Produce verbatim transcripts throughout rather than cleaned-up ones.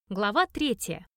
Глава третья.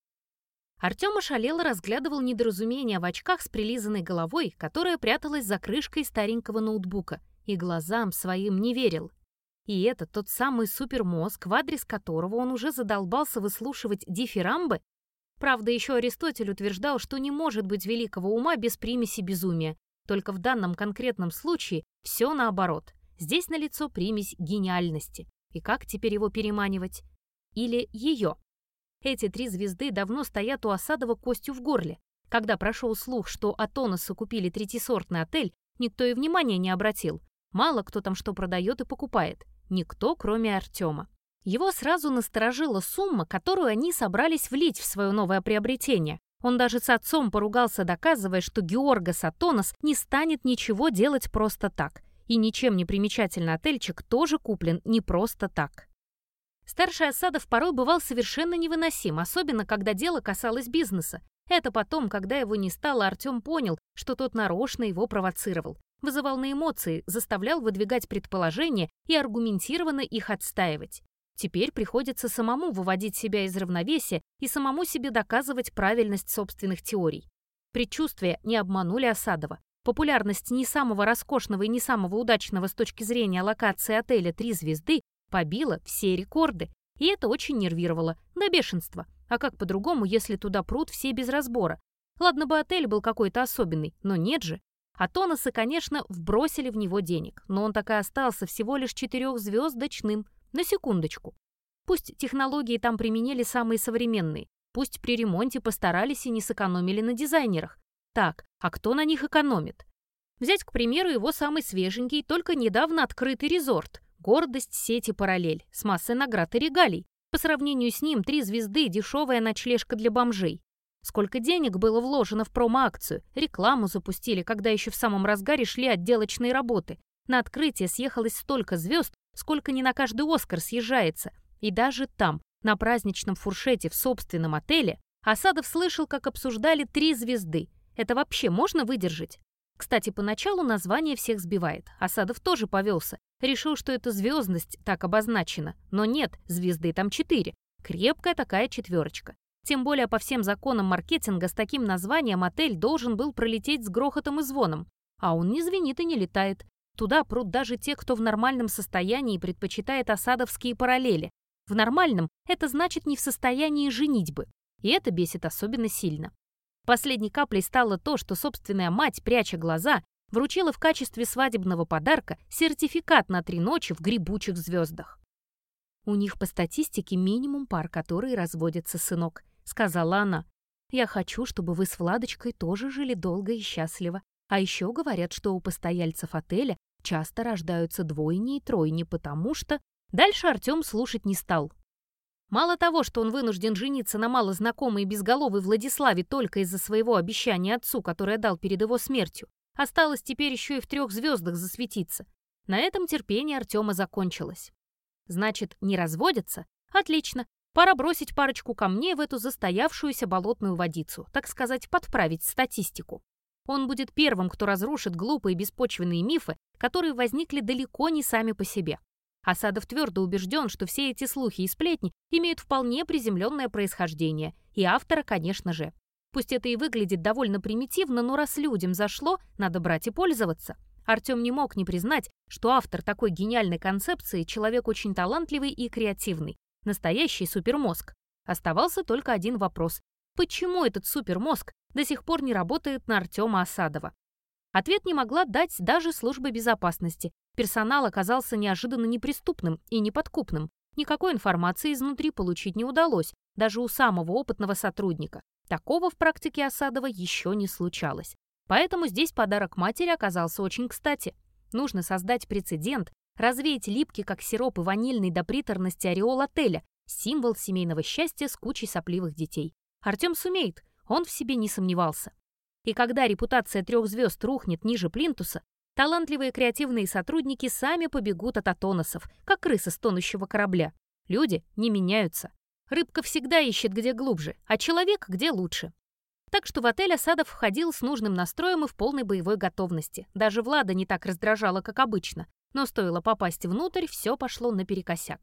Артем ошалело разглядывал недоразумение в очках с прилизанной головой, которая пряталась за крышкой старенького ноутбука, и глазам своим не верил. И это тот самый супермозг, в адрес которого он уже задолбался выслушивать дифирамбы. Правда, еще Аристотель утверждал, что не может быть великого ума без примеси безумия. Только в данном конкретном случае все наоборот. Здесь налицо примесь гениальности. И как теперь его переманивать? Или ее? Эти три звезды давно стоят у Осадова костью в горле. Когда прошел слух, что Атоносы купили третьесортный отель, никто и внимания не обратил. Мало кто там что продает и покупает. Никто, кроме Артема. Его сразу насторожила сумма, которую они собрались влить в свое новое приобретение. Он даже с отцом поругался, доказывая, что Георгос Атонос не станет ничего делать просто так. И ничем не примечательный отельчик тоже куплен не просто так. Старший Осадов порой бывал совершенно невыносим, особенно когда дело касалось бизнеса. Это потом, когда его не стало, Артем понял, что тот нарочно его провоцировал. Вызывал на эмоции, заставлял выдвигать предположения и аргументированно их отстаивать. Теперь приходится самому выводить себя из равновесия и самому себе доказывать правильность собственных теорий. Предчувствия не обманули Осадова. Популярность не самого роскошного и не самого удачного с точки зрения локации отеля «Три звезды» побила все рекорды, и это очень нервировало, до бешенства. А как по-другому, если туда прут все без разбора? Ладно бы отель был какой-то особенный, но нет же. Атоносы, конечно, вбросили в него денег, но он так и остался всего лишь четырехзвездочным, на секундочку. Пусть технологии там применили самые современные, пусть при ремонте постарались и не сэкономили на дизайнерах. Так, а кто на них экономит? Взять, к примеру, его самый свеженький, только недавно открытый резорт. Гордость сети «Параллель» с массой наград и регалий. По сравнению с ним «Три звезды» — дешевая ночлежка для бомжей. Сколько денег было вложено в промо-акцию, рекламу запустили, когда еще в самом разгаре шли отделочные работы. На открытие съехалось столько звезд, сколько не на каждый «Оскар» съезжается. И даже там, на праздничном фуршете в собственном отеле, Осадов слышал, как обсуждали «Три звезды». Это вообще можно выдержать? Кстати, поначалу название всех сбивает. Осадов тоже повелся. Решил, что эта звездность так обозначена. Но нет, звезды там четыре. Крепкая такая четверочка. Тем более по всем законам маркетинга с таким названием отель должен был пролететь с грохотом и звоном. А он не звенит и не летает. Туда прут даже те, кто в нормальном состоянии предпочитает осадовские параллели. В нормальном это значит не в состоянии женитьбы. И это бесит особенно сильно. Последней каплей стало то, что собственная мать, пряча глаза, вручила в качестве свадебного подарка сертификат на три ночи в грибучих звездах. «У них по статистике минимум пар, которые разводятся, сынок», — сказала она. «Я хочу, чтобы вы с Владочкой тоже жили долго и счастливо. А еще говорят, что у постояльцев отеля часто рождаются двойни и тройни, потому что...» Дальше Артем слушать не стал. Мало того, что он вынужден жениться на малознакомой и безголовой Владиславе только из-за своего обещания отцу, которое дал перед его смертью, осталось теперь еще и в трех звездах засветиться. На этом терпение Артема закончилось. Значит, не разводятся? Отлично. Пора бросить парочку камней в эту застоявшуюся болотную водицу, так сказать, подправить статистику. Он будет первым, кто разрушит глупые беспочвенные мифы, которые возникли далеко не сами по себе. Осадов твердо убежден, что все эти слухи и сплетни имеют вполне приземленное происхождение, и автора, конечно же. Пусть это и выглядит довольно примитивно, но раз людям зашло, надо брать и пользоваться. Артем не мог не признать, что автор такой гениальной концепции — человек очень талантливый и креативный, настоящий супермозг. Оставался только один вопрос. Почему этот супермозг до сих пор не работает на Артема Осадова? Ответ не могла дать даже служба безопасности. Персонал оказался неожиданно неприступным и неподкупным. Никакой информации изнутри получить не удалось, даже у самого опытного сотрудника. Такого в практике Осадова еще не случалось. Поэтому здесь подарок матери оказался очень кстати. Нужно создать прецедент, развеять липкий, как сироп и ванильный до приторности ореол отеля, символ семейного счастья с кучей сопливых детей. Артем сумеет, он в себе не сомневался. И когда репутация трех звезд рухнет ниже плинтуса, талантливые креативные сотрудники сами побегут от атоносов, как крысы с тонущего корабля. Люди не меняются. Рыбка всегда ищет где глубже, а человек где лучше. Так что в отель Осадов входил с нужным настроем и в полной боевой готовности. Даже Влада не так раздражала, как обычно. Но стоило попасть внутрь, все пошло наперекосяк.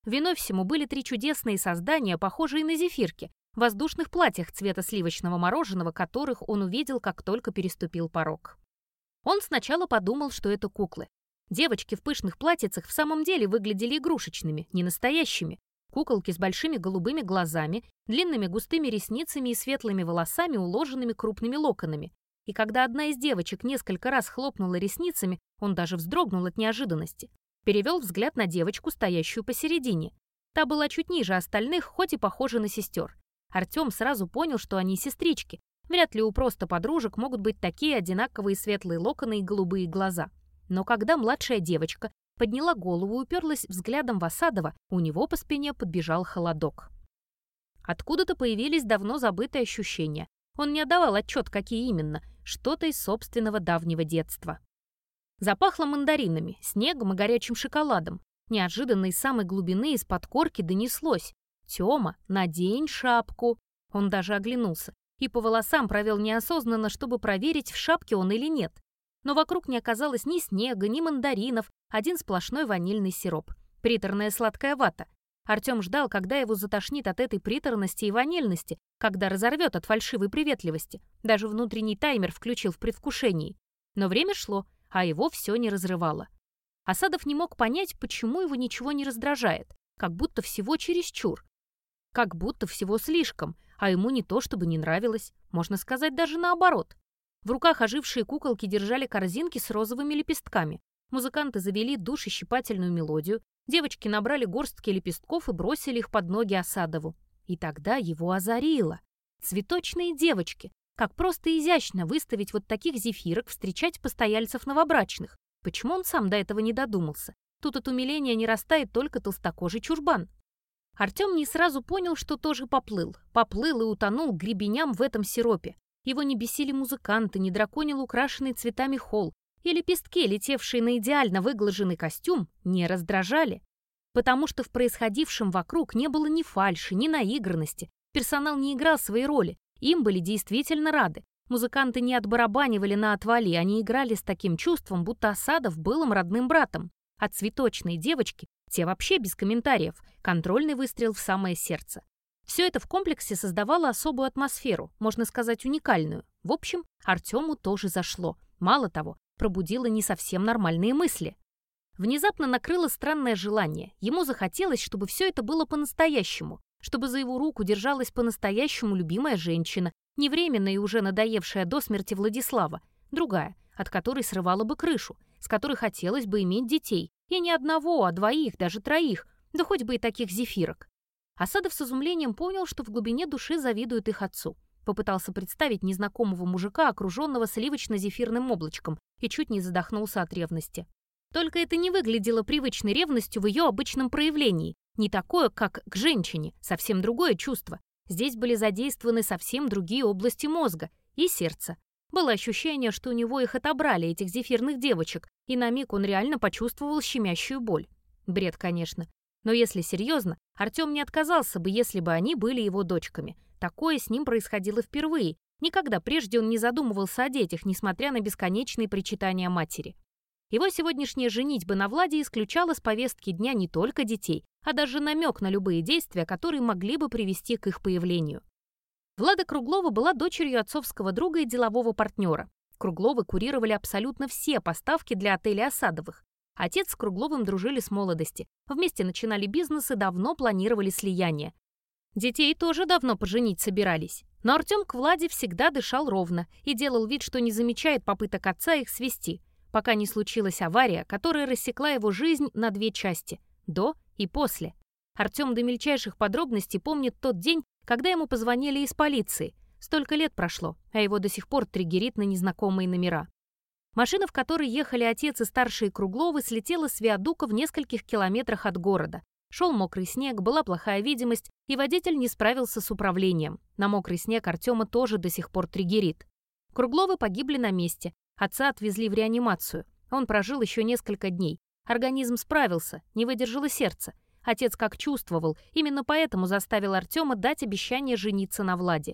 Виной всему были три чудесные создания, похожие на зефирки, в воздушных платьях цвета сливочного мороженого, которых он увидел, как только переступил порог. Он сначала подумал, что это куклы. Девочки в пышных платьицах в самом деле выглядели игрушечными, не настоящими. Куколки с большими голубыми глазами, длинными густыми ресницами и светлыми волосами, уложенными крупными локонами. И когда одна из девочек несколько раз хлопнула ресницами, он даже вздрогнул от неожиданности. Перевел взгляд на девочку, стоящую посередине. Та была чуть ниже остальных, хоть и похожа на сестер. Артем сразу понял, что они сестрички. Вряд ли у просто подружек могут быть такие одинаковые светлые локоны и голубые глаза. Но когда младшая девочка подняла голову и уперлась взглядом в Осадова, у него по спине подбежал холодок. Откуда-то появились давно забытые ощущения. Он не отдавал отчет, какие именно, что-то из собственного давнего детства. Запахло мандаринами, снегом и горячим шоколадом. Неожиданно из самой глубины, из-под корки донеслось: «Тёма, надень шапку». Он даже оглянулся и по волосам провел неосознанно, чтобы проверить, в шапке он или нет. Но вокруг не оказалось ни снега, ни мандаринов, один сплошной ванильный сироп. Приторная сладкая вата. Артем ждал, когда его затошнит от этой приторности и ванильности, когда разорвет от фальшивой приветливости. Даже внутренний таймер включил в предвкушении. Но время шло, а его все не разрывало. Осадов не мог понять, почему его ничего не раздражает, как будто всего чересчур. Как будто всего слишком, а ему не то чтобы не нравилось, можно сказать, даже наоборот. В руках ожившие куколки держали корзинки с розовыми лепестками. Музыканты завели душещипательную мелодию, девочки набрали горстки лепестков и бросили их под ноги Осадову. И тогда его озарило. Цветочные девочки. Как просто изящно выставить вот таких зефирок, встречать постояльцев новобрачных. Почему он сам до этого не додумался? Тут от умиления не растает только толстокожий чурбан. Артем не сразу понял, что тоже поплыл. Поплыл и утонул гребеням в этом сиропе. Его не бесили музыканты, не драконил украшенный цветами холл, и лепестки, летевшие на идеально выглаженный костюм, не раздражали. Потому что в происходившем вокруг не было ни фальши, ни наигранности. Персонал не играл свои роли, им были действительно рады. Музыканты не отбарабанивали на отвали, они играли с таким чувством, будто Осадов был им родным братом. А цветочные девочки, те вообще без комментариев, контрольный выстрел в самое сердце. Все это в комплексе создавало особую атмосферу, можно сказать, уникальную. В общем, Артему тоже зашло. Мало того, пробудило не совсем нормальные мысли. Внезапно накрыло странное желание. Ему захотелось, чтобы все это было по-настоящему, чтобы за его руку держалась по-настоящему любимая женщина, не временная и уже надоевшая до смерти Владислава, другая, от которой срывала бы крышу, с которой хотелось бы иметь детей. И не одного, а двоих, даже троих, да хоть бы и таких зефирок. Осадов с изумлением понял, что в глубине души завидует их отцу. Попытался представить незнакомого мужика, окруженного сливочно-зефирным облачком, и чуть не задохнулся от ревности. Только это не выглядело привычной ревностью в ее обычном проявлении. Не такое, как к женщине, совсем другое чувство. Здесь были задействованы совсем другие области мозга и сердца. Было ощущение, что у него их отобрали, этих зефирных девочек, и на миг он реально почувствовал щемящую боль. Бред, конечно. Но если серьезно, Артем не отказался бы, если бы они были его дочками. Такое с ним происходило впервые. Никогда прежде он не задумывался о детях, несмотря на бесконечные причитания матери. Его сегодняшняя женитьба на Владе исключала с повестки дня не только детей, а даже намек на любые действия, которые могли бы привести к их появлению. Влада Круглова была дочерью отцовского друга и делового партнера. Кругловы курировали абсолютно все поставки для отеля Осадовых. Отец с Кругловым дружили с молодости. Вместе начинали бизнес и давно планировали слияние. Детей тоже давно поженить собирались. Но Артем к Владе всегда дышал ровно и делал вид, что не замечает попыток отца их свести, пока не случилась авария, которая рассекла его жизнь на две части – до и после. Артем до мельчайших подробностей помнит тот день, когда ему позвонили из полиции. Столько лет прошло, а его до сих пор триггерит на незнакомые номера. Машина, в которой ехали отец и старшие Кругловы, слетела с виадука в нескольких километрах от города. Шел мокрый снег, была плохая видимость, и водитель не справился с управлением. На мокрый снег Артема тоже до сих пор триггерит. Кругловы погибли на месте. Отца отвезли в реанимацию. Он прожил еще несколько дней. Организм справился, не выдержало сердце. Отец как чувствовал, именно поэтому заставил Артема дать обещание жениться на Владе.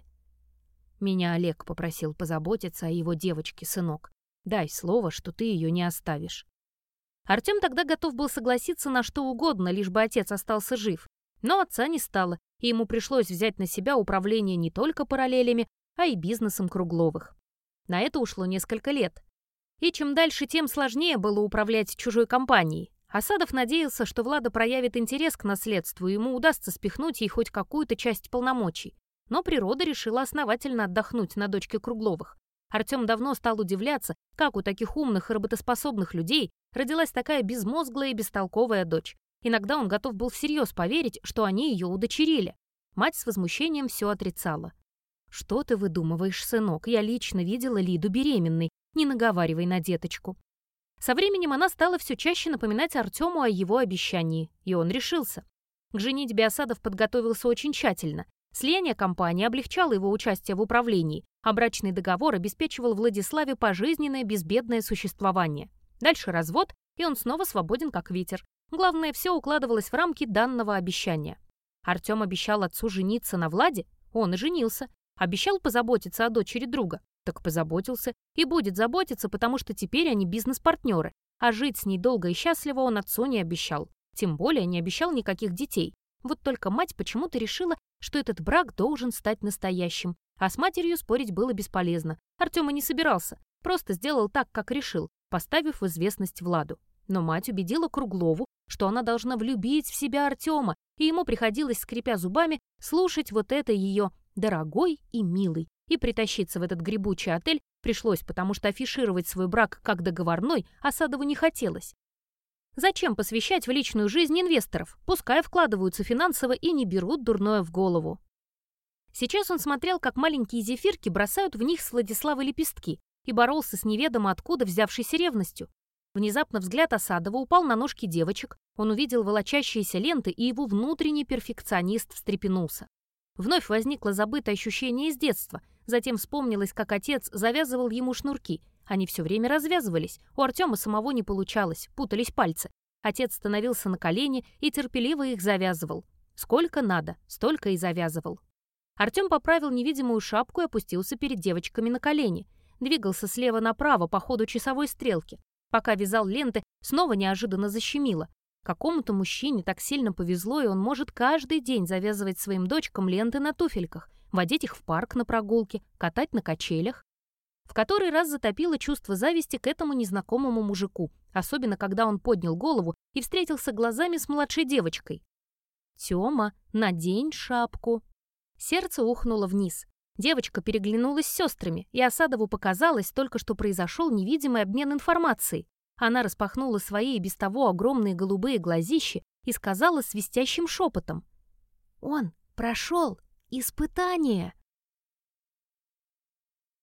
«Меня Олег попросил позаботиться о его девочке, сынок. Дай слово, что ты ее не оставишь». Артем тогда готов был согласиться на что угодно, лишь бы отец остался жив. Но отца не стало, и ему пришлось взять на себя управление не только параллелями, а и бизнесом Кругловых. На это ушло несколько лет. И чем дальше, тем сложнее было управлять чужой компанией. Асадов надеялся, что Влада проявит интерес к наследству, и ему удастся спихнуть ей хоть какую-то часть полномочий. Но природа решила основательно отдохнуть на дочке Кругловых. Артем давно стал удивляться, как у таких умных и работоспособных людей родилась такая безмозглая и бестолковая дочь. Иногда он готов был всерьез поверить, что они ее удочерили. Мать с возмущением все отрицала. «Что ты выдумываешь, сынок? Я лично видела Лиду беременной. Не наговаривай на деточку». Со временем она стала все чаще напоминать Артему о его обещании, и он решился. К женитьбе Асадов подготовился очень тщательно. Слияние компании облегчало его участие в управлении, а брачный договор обеспечивал Владиславе пожизненное безбедное существование. Дальше развод, и он снова свободен как ветер. Главное, все укладывалось в рамки данного обещания. Артем обещал отцу жениться на Владе, он и женился. Обещал позаботиться о дочери друга, так позаботился. И будет заботиться, потому что теперь они бизнес-партнеры, а жить с ней долго и счастливо он отцу не обещал. Тем более не обещал никаких детей. Вот только мать почему-то решила, что этот брак должен стать настоящим. А с матерью спорить было бесполезно. Артем и не собирался, просто сделал так, как решил, поставив в известность Владу. Но мать убедила Круглову, что она должна влюбить в себя Артема, и ему приходилось, скрипя зубами, слушать вот это ее «дорогой и милый». И притащиться в этот гребучий отель пришлось, потому что афишировать свой брак как договорной Асадову не хотелось. Зачем посвящать в личную жизнь инвесторов? Пускай вкладываются финансово и не берут дурное в голову. Сейчас он смотрел, как маленькие зефирки бросают в них с Владиславой лепестки, и боролся с неведомо откуда взявшейся ревностью. Внезапно взгляд Асадова упал на ножки девочек, он увидел волочащиеся ленты, и его внутренний перфекционист встрепенулся. Вновь возникло забытое ощущение из детства, затем вспомнилось, как отец завязывал ему шнурки. Они все время развязывались, у Артема самого не получалось, путались пальцы. Отец становился на колени и терпеливо их завязывал. Сколько надо, столько и завязывал. Артем поправил невидимую шапку и опустился перед девочками на колени. Двигался слева направо по ходу часовой стрелки. Пока вязал ленты, снова неожиданно защемило. Какому-то мужчине так сильно повезло, и он может каждый день завязывать своим дочкам ленты на туфельках, водить их в парк на прогулке, катать на качелях. В который раз затопило чувство зависти к этому незнакомому мужику, особенно когда он поднял голову и встретился глазами с младшей девочкой. «Тёма, надень шапку». Сердце ухнуло вниз. Девочка переглянулась с сестрами, и Асадову показалось только, что произошел невидимый обмен информацией. Она распахнула свои и без того огромные голубые глазищи и сказала свистящим шепотом: «Он прошел испытание».